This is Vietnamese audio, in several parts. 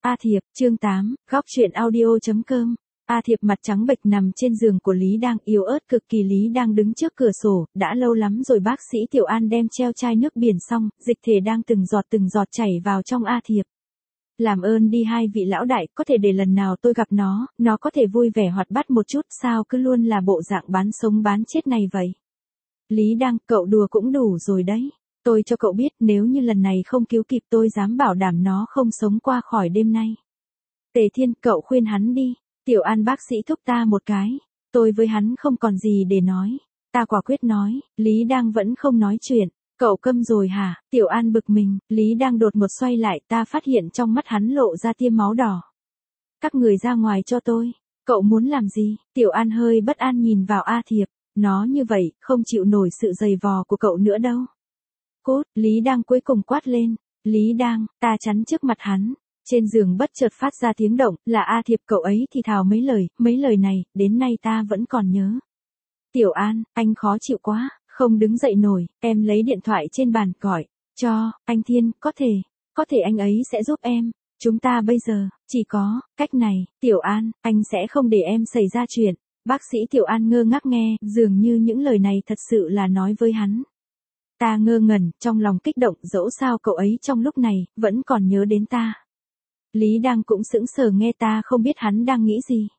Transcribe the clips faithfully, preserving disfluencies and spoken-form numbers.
A Thiệp, chương tám, góc chuyện audio.com. A Thiệp mặt trắng bệch nằm trên giường của Lý Đang, yếu ớt cực kỳ. Lý Đang đứng trước cửa sổ, đã lâu lắm rồi bác sĩ Tiểu An đem treo chai nước biển xong, dịch thể đang từng giọt từng giọt chảy vào trong A Thiệp. Làm ơn đi hai vị lão đại, có thể để lần nào tôi gặp nó, nó có thể vui vẻ hoạt bát một chút, sao cứ luôn là bộ dạng bán sống bán chết này vậy? Lý Đang, cậu đùa cũng đủ rồi đấy. Tôi cho cậu biết, nếu như lần này không cứu kịp tôi dám bảo đảm nó không sống qua khỏi đêm nay. Tề Thiên, cậu khuyên hắn đi. Tiểu An bác sĩ thúc ta một cái. Tôi với hắn không còn gì để nói. Ta quả quyết nói. Lý Đang vẫn không nói chuyện. Cậu câm rồi hả? Tiểu An bực mình. Lý Đang đột ngột xoay lại, ta phát hiện trong mắt hắn lộ ra tia máu đỏ. Các người ra ngoài cho tôi. Cậu muốn làm gì? Tiểu An hơi bất an nhìn vào A Thiệp. Nó như vậy, không chịu nổi sự giày vò của cậu nữa đâu. Cốt, Lý Đang cuối cùng quát lên. Lý Đang, ta chắn trước mặt hắn. Trên giường bất chợt phát ra tiếng động, là A Thiệp. Cậu ấy thì thào mấy lời, mấy lời này, đến nay ta vẫn còn nhớ. Tiểu An, anh khó chịu quá, không đứng dậy nổi, em lấy điện thoại trên bàn gọi, cho, anh Thiên, có thể, có thể anh ấy sẽ giúp em. Chúng ta bây giờ, chỉ có, cách này, Tiểu An, anh sẽ không để em xảy ra chuyện. Bác sĩ Tiểu An ngơ ngác nghe, dường như những lời này thật sự là nói với hắn. Ta ngơ ngẩn, trong lòng kích động, dẫu sao cậu ấy trong lúc này, vẫn còn nhớ đến ta. Lý Đang cũng sững sờ nghe, ta không biết hắn đang nghĩ gì.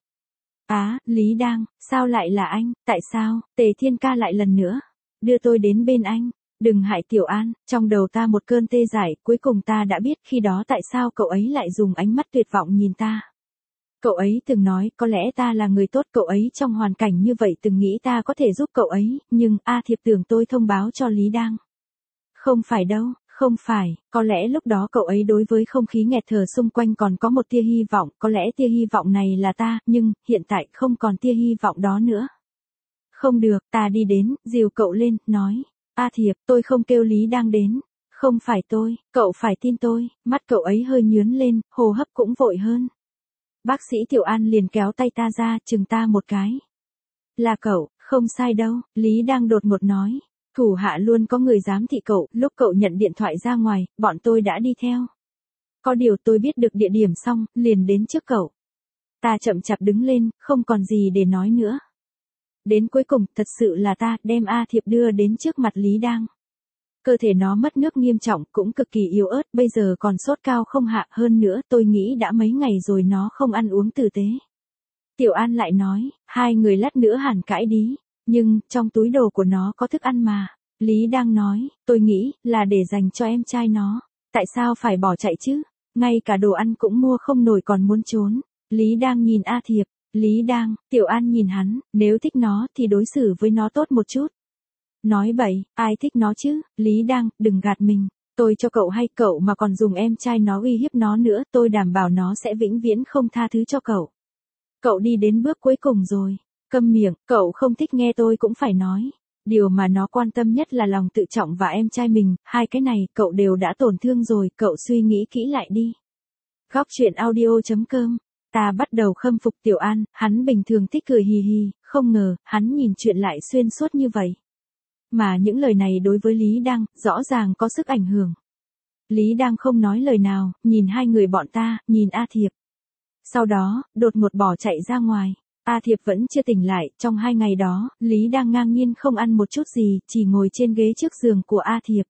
Á, Lý Đang, sao lại là anh, tại sao, Tề Thiên ca lại lần nữa, đưa tôi đến bên anh, đừng hại Tiểu An, trong đầu ta một cơn tê dại, cuối cùng ta đã biết khi đó tại sao cậu ấy lại dùng ánh mắt tuyệt vọng nhìn ta. Cậu ấy từng nói, có lẽ ta là người tốt, cậu ấy trong hoàn cảnh như vậy từng nghĩ ta có thể giúp cậu ấy, nhưng, A Thiệp tưởng tôi thông báo cho Lý Đang. Không phải đâu, không phải, có lẽ lúc đó cậu ấy đối với không khí nghẹt thở xung quanh còn có một tia hy vọng, có lẽ tia hy vọng này là ta, nhưng, hiện tại không còn tia hy vọng đó nữa. Không được, ta đi đến, dìu cậu lên, nói, A Thiệp, tôi không kêu Lý Đang đến. Không phải tôi, cậu phải tin tôi, mắt cậu ấy hơi nhướng lên, hô hấp cũng vội hơn. Bác sĩ Tiểu An liền kéo tay ta ra, chừng ta một cái. Là cậu, không sai đâu, Lý Đang đột ngột nói. Thủ hạ luôn có người giám thị cậu, lúc cậu nhận điện thoại ra ngoài, bọn tôi đã đi theo. Có điều tôi biết được địa điểm xong, liền đến trước cậu. Ta chậm chạp đứng lên, không còn gì để nói nữa. Đến cuối cùng, thật sự là ta, đem A Thiệp đưa đến trước mặt Lý Đang. Cơ thể nó mất nước nghiêm trọng, cũng cực kỳ yếu ớt, bây giờ còn sốt cao không hạ, hơn nữa, tôi nghĩ đã mấy ngày rồi nó không ăn uống tử tế. Tiểu An lại nói, hai người lát nữa hẳn cãi đi, nhưng, trong túi đồ của nó có thức ăn mà. Lý Đang nói, tôi nghĩ, là để dành cho em trai nó. Tại sao phải bỏ chạy chứ? Ngay cả đồ ăn cũng mua không nổi còn muốn trốn. Lý Đang nhìn A Thiệp. Lý Đang, Tiểu An nhìn hắn, nếu thích nó thì đối xử với nó tốt một chút. Nói bậy, ai thích nó chứ? Lý Đang, đừng gạt mình. Tôi cho cậu hay, cậu mà còn dùng em trai nó uy hiếp nó nữa, tôi đảm bảo nó sẽ vĩnh viễn không tha thứ cho cậu. Cậu đi đến bước cuối cùng rồi. Câm miệng, cậu không thích nghe tôi cũng phải nói. Điều mà nó quan tâm nhất là lòng tự trọng và em trai mình, hai cái này cậu đều đã tổn thương rồi, cậu suy nghĩ kỹ lại đi. Góc chuyện audio.com. Ta bắt đầu khâm phục Tiểu An, hắn bình thường thích cười hì hì, không ngờ, hắn nhìn chuyện lại xuyên suốt như vậy. Mà những lời này đối với Lý Đang, rõ ràng có sức ảnh hưởng. Lý Đang không nói lời nào, nhìn hai người bọn ta, nhìn A Thiệp. Sau đó, đột ngột bỏ chạy ra ngoài. A Thiệp vẫn chưa tỉnh lại, trong hai ngày đó, Lý Đang ngang nhiên không ăn một chút gì, chỉ ngồi trên ghế trước giường của A Thiệp.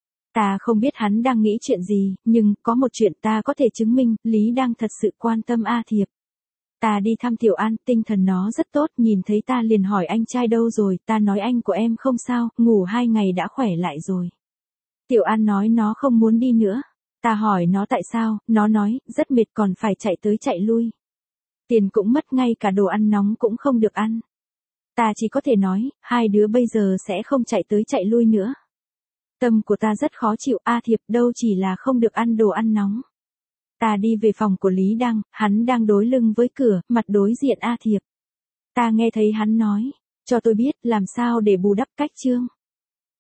Ta không biết hắn đang nghĩ chuyện gì, nhưng, có một chuyện ta có thể chứng minh, Lý Đang thật sự quan tâm A Thiệp. Ta đi thăm Tiểu An, tinh thần nó rất tốt, nhìn thấy ta liền hỏi anh trai đâu rồi, ta nói anh của em không sao, ngủ hai ngày đã khỏe lại rồi. Tiểu An nói nó không muốn đi nữa. Ta hỏi nó tại sao, nó nói, rất mệt còn phải chạy tới chạy lui. Tiền cũng mất, ngay cả đồ ăn nóng cũng không được ăn. Ta chỉ có thể nói, hai đứa bây giờ sẽ không chạy tới chạy lui nữa. Tâm của ta rất khó chịu, A Thiệp đâu chỉ là không được ăn đồ ăn nóng. Ta đi về phòng của Lý Đang, hắn đang đối lưng với cửa, mặt đối diện A Thiệp. Ta nghe thấy hắn nói, cho tôi biết làm sao để bù đắp cách chương.